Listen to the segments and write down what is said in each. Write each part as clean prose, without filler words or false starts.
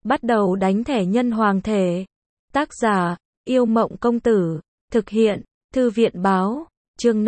Bắt đầu đánh thẻ nhân hoàng thể. Tác giả, Yêu Mộng Công Tử. Thực hiện, Thư viện Báo. Chương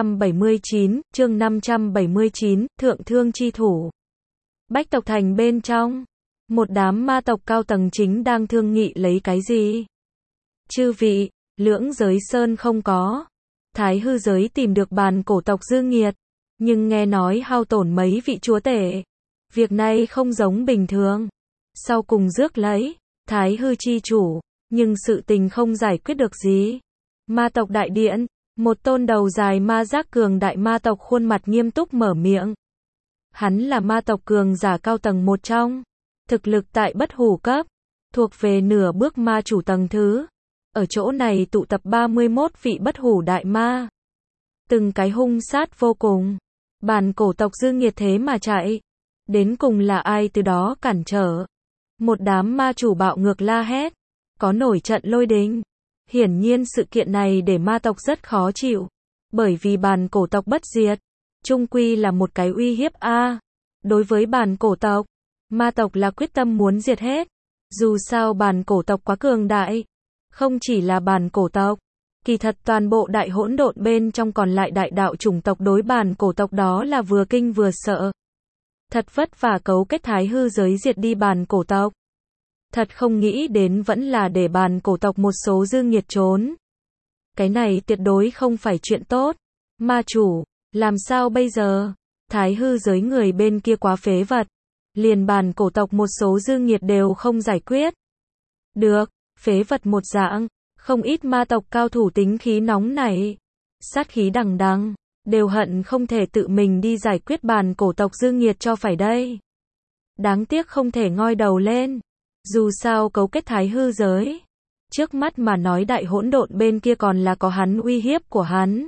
579, Thượng Thương Chi Thủ. Bách tộc thành bên trong. Một đám ma tộc cao tầng chính đang thương nghị lấy cái gì? Chư vị, Lưỡng Giới Sơn không có. Thái hư giới tìm được bàn cổ tộc dư nghiệt, nhưng nghe nói hao tổn mấy vị chúa tể. Việc này không giống bình thường. Sau cùng rước lấy Thái hư chi chủ, nhưng sự tình không giải quyết được gì. Ma tộc đại điện, một tôn đầu dài ma giác cường đại ma tộc khuôn mặt nghiêm túc mở miệng. Hắn là ma tộc cường giả cao tầng một trong, thực lực tại bất hủ cấp, thuộc về nửa bước ma chủ tầng thứ. Ở chỗ này tụ tập 31 vị bất hủ đại ma. Từng cái hung sát vô cùng. Bàn cổ tộc dư nghiệt thế mà chạy. Đến cùng là ai từ đó cản trở? Một đám ma chủ bạo ngược la hét. Có nổi trận lôi đình. Hiển nhiên sự kiện này để ma tộc rất khó chịu. Bởi vì bàn cổ tộc bất diệt, chung quy là một cái uy hiếp a. Đối với bàn cổ tộc, ma tộc là quyết tâm muốn diệt hết. Dù sao bàn cổ tộc quá cường đại. Không chỉ là bàn cổ tộc, kỳ thật toàn bộ đại hỗn độn bên trong còn lại đại đạo chủng tộc đối bàn cổ tộc đó là vừa kinh vừa sợ. Thật vất vả cấu kết thái hư giới diệt đi bàn cổ tộc. Thật không nghĩ đến vẫn là để bàn cổ tộc một số dư nghiệt trốn. Cái này tuyệt đối không phải chuyện tốt. Ma chủ, làm sao bây giờ? Thái hư giới người bên kia quá phế vật. Liền bàn cổ tộc một số dư nghiệt đều không giải quyết được. Phế vật một dạng, không ít ma tộc cao thủ tính khí nóng nảy, sát khí đằng đằng, đều hận không thể tự mình đi giải quyết bàn cổ tộc dư nghiệt cho phải đây. Đáng tiếc không thể ngoi đầu lên, dù sao cấu kết thái hư giới. Trước mắt mà nói đại hỗn độn bên kia còn là có hắn uy hiếp của hắn.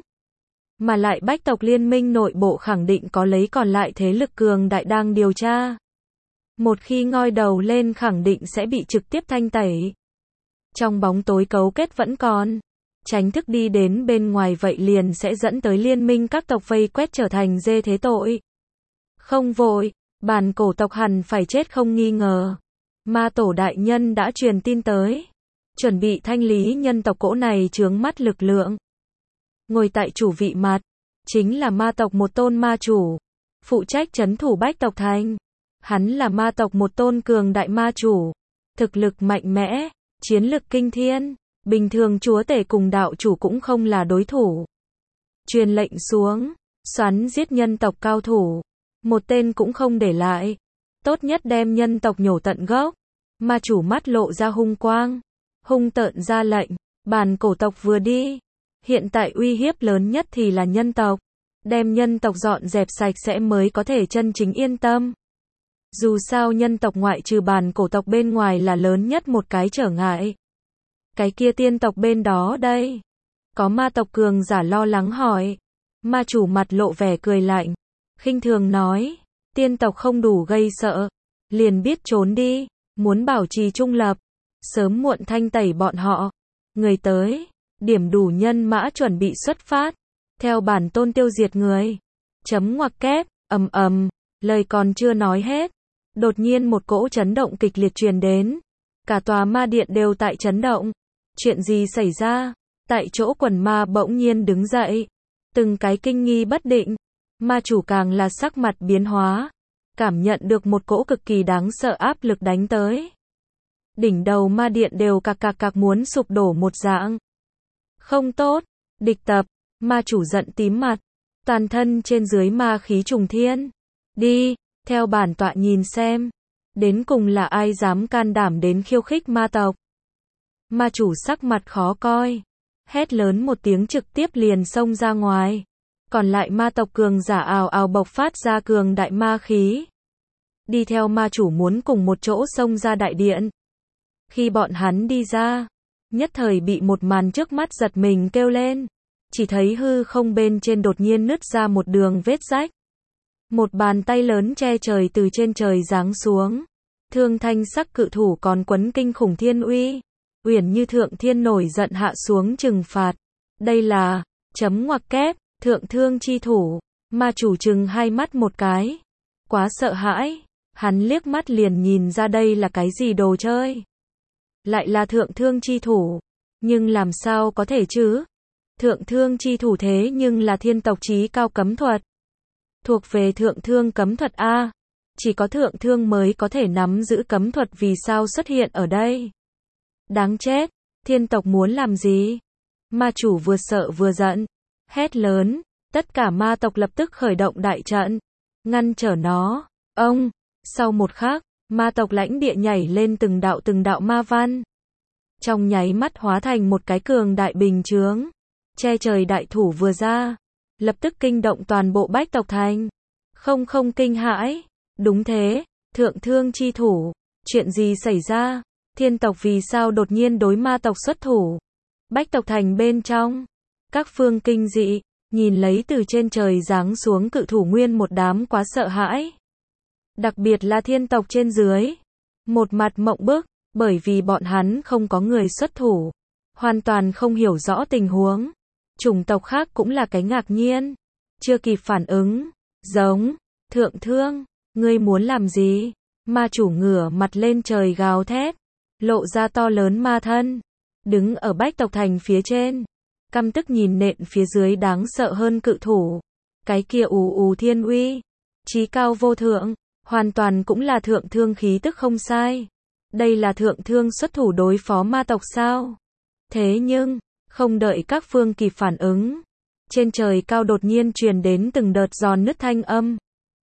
Mà lại bách tộc liên minh nội bộ khẳng định có lấy còn lại thế lực cường đại đang điều tra. Một khi ngoi đầu lên khẳng định sẽ bị trực tiếp thanh tẩy. Trong bóng tối cấu kết vẫn còn, tránh thức đi đến bên ngoài vậy liền sẽ dẫn tới liên minh các tộc vây quét trở thành dê thế tội. Không vội, bàn cổ tộc hẳn phải chết không nghi ngờ. Ma tổ đại nhân đã truyền tin tới, chuẩn bị thanh lý nhân tộc cỗ này chướng mắt lực lượng. Ngồi tại chủ vị mặt, chính là ma tộc một tôn ma chủ, phụ trách trấn thủ bách tộc thành. Hắn là ma tộc một tôn cường đại ma chủ, thực lực mạnh mẽ. Chiến lực kinh thiên, bình thường chúa tể cùng đạo chủ cũng không là đối thủ. Truyền lệnh xuống, xoắn giết nhân tộc cao thủ, một tên cũng không để lại. Tốt nhất đem nhân tộc nhổ tận gốc. Ma chủ mắt lộ ra hung quang, hung tợn ra lệnh, bàn cổ tộc vừa đi. Hiện tại uy hiếp lớn nhất thì là nhân tộc. Đem nhân tộc dọn dẹp sạch sẽ mới có thể chân chính yên tâm. Dù sao nhân tộc ngoại trừ bàn cổ tộc bên ngoài là lớn nhất một cái trở ngại. Cái kia tiên tộc bên đó đây. Có ma tộc cường giả lo lắng hỏi. Ma chủ mặt lộ vẻ cười lạnh, khinh thường nói, tiên tộc không đủ gây sợ, liền biết trốn đi, muốn bảo trì trung lập, sớm muộn thanh tẩy bọn họ. Người tới, điểm đủ nhân mã chuẩn bị xuất phát, theo bản tôn tiêu diệt người. Chấm ngoặc kép, ầm ầm, lời còn chưa nói hết. Đột nhiên một cỗ chấn động kịch liệt truyền đến. Cả tòa ma điện đều tại chấn động. Chuyện gì xảy ra? Tại chỗ quần ma bỗng nhiên đứng dậy. Từng cái kinh nghi bất định. Ma chủ càng là sắc mặt biến hóa. Cảm nhận được một cỗ cực kỳ đáng sợ áp lực đánh tới. Đỉnh đầu ma điện đều cạc muốn sụp đổ một dạng. Không tốt. Địch tập. Ma chủ giận tím mặt. Toàn thân trên dưới ma khí trùng thiên. Đi. Theo bản tọa nhìn xem, đến cùng là ai dám can đảm đến khiêu khích ma tộc. Ma chủ sắc mặt khó coi, hét lớn một tiếng trực tiếp liền xông ra ngoài. Còn lại ma tộc cường giả ào ào bộc phát ra cường đại ma khí. Đi theo ma chủ muốn cùng một chỗ xông ra đại điện. Khi bọn hắn đi ra, nhất thời bị một màn trước mắt giật mình kêu lên. Chỉ thấy hư không bên trên đột nhiên nứt ra một đường vết rách. Một bàn tay lớn che trời từ trên trời giáng xuống. Thương thanh sắc cự thủ còn quấn kinh khủng thiên uy. Uyển như thượng thiên nổi giận hạ xuống trừng phạt. Đây là, chấm ngoặc kép, thượng thương chi thủ. Ma chủ trừng hai mắt một cái. Quá sợ hãi. Hắn liếc mắt liền nhìn ra đây là cái gì đồ chơi. Lại là thượng thương chi thủ. Nhưng làm sao có thể chứ? Thượng thương chi thủ thế nhưng là thiên tộc chí cao cấm thuật. Thuộc về thượng thương cấm thuật A. Chỉ có thượng thương mới có thể nắm giữ cấm thuật, vì sao xuất hiện ở đây? Đáng chết, thiên tộc muốn làm gì? Ma chủ vừa sợ vừa giận, hét lớn, tất cả ma tộc lập tức khởi động đại trận, ngăn trở nó. Ông, sau một khắc, ma tộc lãnh địa nhảy lên từng đạo ma văn. Trong nháy mắt hóa thành một cái cường đại bình chướng, che trời đại thủ vừa ra, lập tức kinh động toàn bộ Bách tộc thành. Không kinh hãi, đúng thế, thượng thương chi thủ, chuyện gì xảy ra? Thiên tộc vì sao đột nhiên đối ma tộc xuất thủ? Bách tộc thành bên trong, các phương kinh dị, nhìn lấy từ trên trời giáng xuống cự thủ, nguyên một đám quá sợ hãi. Đặc biệt là thiên tộc trên dưới, một mặt mộng bức, bởi vì bọn hắn không có người xuất thủ, hoàn toàn không hiểu rõ tình huống. Chủng tộc khác cũng là cái ngạc nhiên, chưa kịp phản ứng, giống, thượng thương, ngươi muốn làm gì? Ma chủ ngửa mặt lên trời gào thét, lộ ra to lớn ma thân, đứng ở Bách tộc thành phía trên, căm tức nhìn nện phía dưới đáng sợ hơn cự thủ. Cái kia ù thiên uy, chí cao vô thượng, hoàn toàn cũng là thượng thương khí tức không sai. Đây là thượng thương xuất thủ đối phó ma tộc sao? Thế nhưng, không đợi các phương kịp phản ứng, trên trời cao đột nhiên truyền đến từng đợt giòn nứt thanh âm.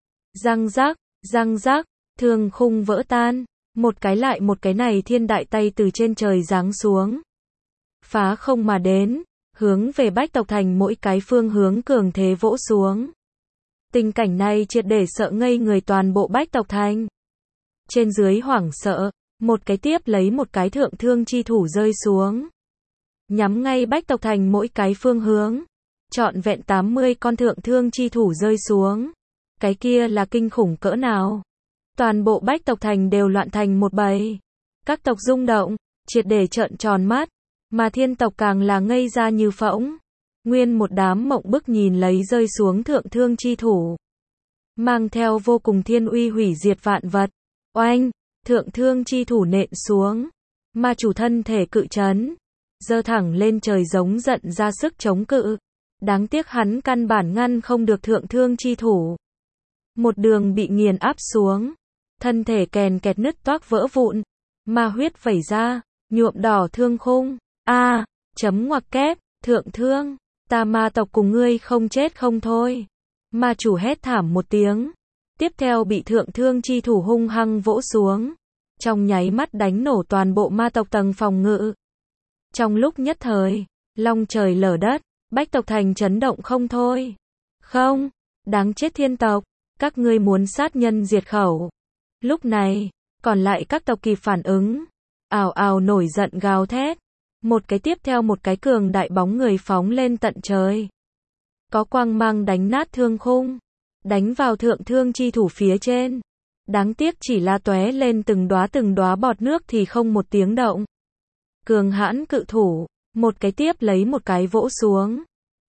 Răng rác, thương khung vỡ tan, một cái lại một cái này thiên đại tay từ trên trời giáng xuống, phá không mà đến, hướng về Bách tộc thành mỗi cái phương hướng cường thế vỗ xuống. Tình cảnh này triệt để sợ ngây người toàn bộ Bách tộc thành. Trên dưới hoảng sợ, một cái tiếp lấy một cái thượng thương chi thủ rơi xuống, nhắm ngay Bách tộc thành mỗi cái phương hướng. Trọn vẹn 80 con thượng thương chi thủ rơi xuống. Cái kia là kinh khủng cỡ nào? Toàn bộ Bách tộc thành đều loạn thành một bầy. Các tộc rung động, triệt để trợn tròn mắt, mà thiên tộc càng là ngây ra như phỗng. Nguyên một đám mộng bức nhìn lấy rơi xuống thượng thương chi thủ, mang theo vô cùng thiên uy hủy diệt vạn vật. Oanh, thượng thương chi thủ nện xuống, ma chủ thân thể cự chấn, giơ thẳng lên trời giống giận ra sức chống cự. Đáng tiếc hắn căn bản ngăn không được thượng thương chi thủ. Một đường bị nghiền áp xuống, thân thể kèn kẹt nứt toác vỡ vụn, ma huyết vẩy ra, nhuộm đỏ thương khung. Chấm ngoặc kép, thượng thương, ta ma tộc cùng ngươi không chết không thôi. Ma chủ hét thảm một tiếng, tiếp theo bị thượng thương chi thủ hung hăng vỗ xuống, trong nháy mắt đánh nổ toàn bộ ma tộc tầng phòng ngự. Trong lúc nhất thời, long trời lở đất, Bách tộc thành chấn động không thôi. Không, đáng chết thiên tộc, các ngươi muốn sát nhân diệt khẩu. Lúc này, còn lại các tộc kịp phản ứng, ào ào nổi giận gào thét. Một cái tiếp theo một cái cường đại bóng người phóng lên tận trời. Có quang mang đánh nát thương khung, đánh vào thượng thương chi thủ phía trên. Đáng tiếc chỉ là tóe lên từng đóa bọt nước thì không một tiếng động. Cường hãn cự thủ, một cái tiếp lấy một cái vỗ xuống.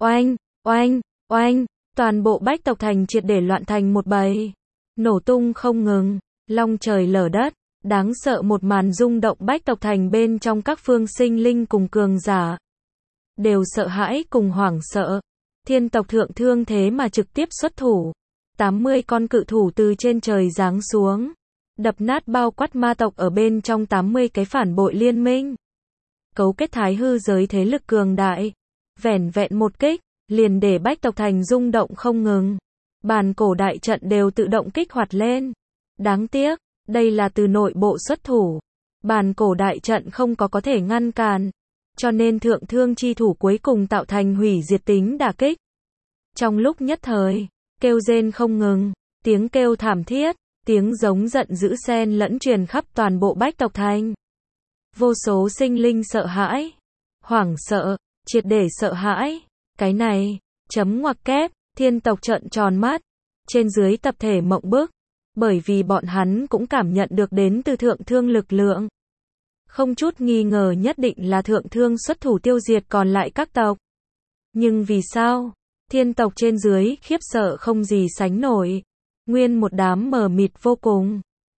Oanh, toàn bộ Bách tộc thành triệt để loạn thành một bầy. Nổ tung không ngừng, long trời lở đất, đáng sợ một màn rung động Bách tộc thành bên trong các phương sinh linh cùng cường giả. Đều sợ hãi cùng hoảng sợ. Thiên tộc thượng thương thế mà trực tiếp xuất thủ. 80 con cự thủ từ trên trời giáng xuống, đập nát bao quát ma tộc ở bên trong 80 cái phản bội liên minh. Cấu kết thái hư giới thế lực cường đại. Vẻn vẹn một kích, liền để Bách tộc thành rung động không ngừng. Bàn cổ đại trận đều tự động kích hoạt lên. Đáng tiếc, đây là từ nội bộ xuất thủ. Bàn cổ đại trận không có thể ngăn cản. Cho nên thượng thương chi thủ cuối cùng tạo thành hủy diệt tính đả kích. Trong lúc nhất thời, kêu rên không ngừng, tiếng kêu thảm thiết, tiếng giống giận dữ xen lẫn truyền khắp toàn bộ Bách tộc thành. Vô số sinh linh sợ hãi, hoảng sợ, triệt để sợ hãi. Cái này, chấm ngoặc kép, thiên tộc trợn tròn mắt, trên dưới tập thể mộng bức, bởi vì bọn hắn cũng cảm nhận được đến từ thượng thương lực lượng. Không chút nghi ngờ nhất định là thượng thương xuất thủ tiêu diệt còn lại các tộc. Nhưng vì sao? Thiên tộc trên dưới khiếp sợ không gì sánh nổi. Nguyên một đám mờ mịt vô cùng.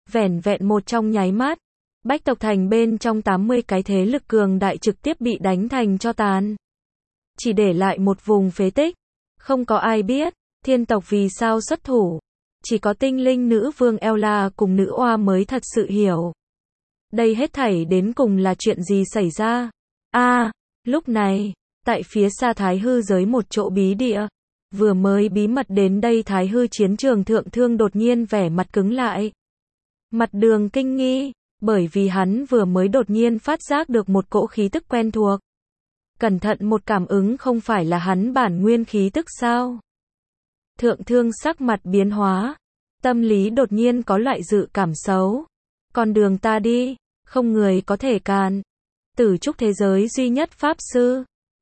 Vẻn vẹn một trong nháy mắt, Bách tộc thành bên trong 80 cái thế lực cường đại trực tiếp bị đánh thành tro tàn. Chỉ để lại một vùng phế tích. Không có ai biết, thiên tộc vì sao xuất thủ. Chỉ có tinh linh nữ vương Ella cùng nữ oa mới thật sự hiểu. Đây hết thảy đến cùng là chuyện gì xảy ra? Lúc này, tại phía xa Thái Hư giới một chỗ bí địa, vừa mới bí mật đến đây Thái Hư chiến trường thượng thương đột nhiên vẻ mặt cứng lại. Mặt Đường kinh nghi, bởi vì hắn vừa mới đột nhiên phát giác được một cỗ khí tức quen thuộc. Cẩn thận một cảm ứng không phải là hắn bản nguyên khí tức sao? Thượng thương sắc mặt biến hóa, tâm lý đột nhiên có loại dự cảm xấu. Con đường ta đi, không người có thể cản. Tử trúc thế giới duy nhất pháp sư,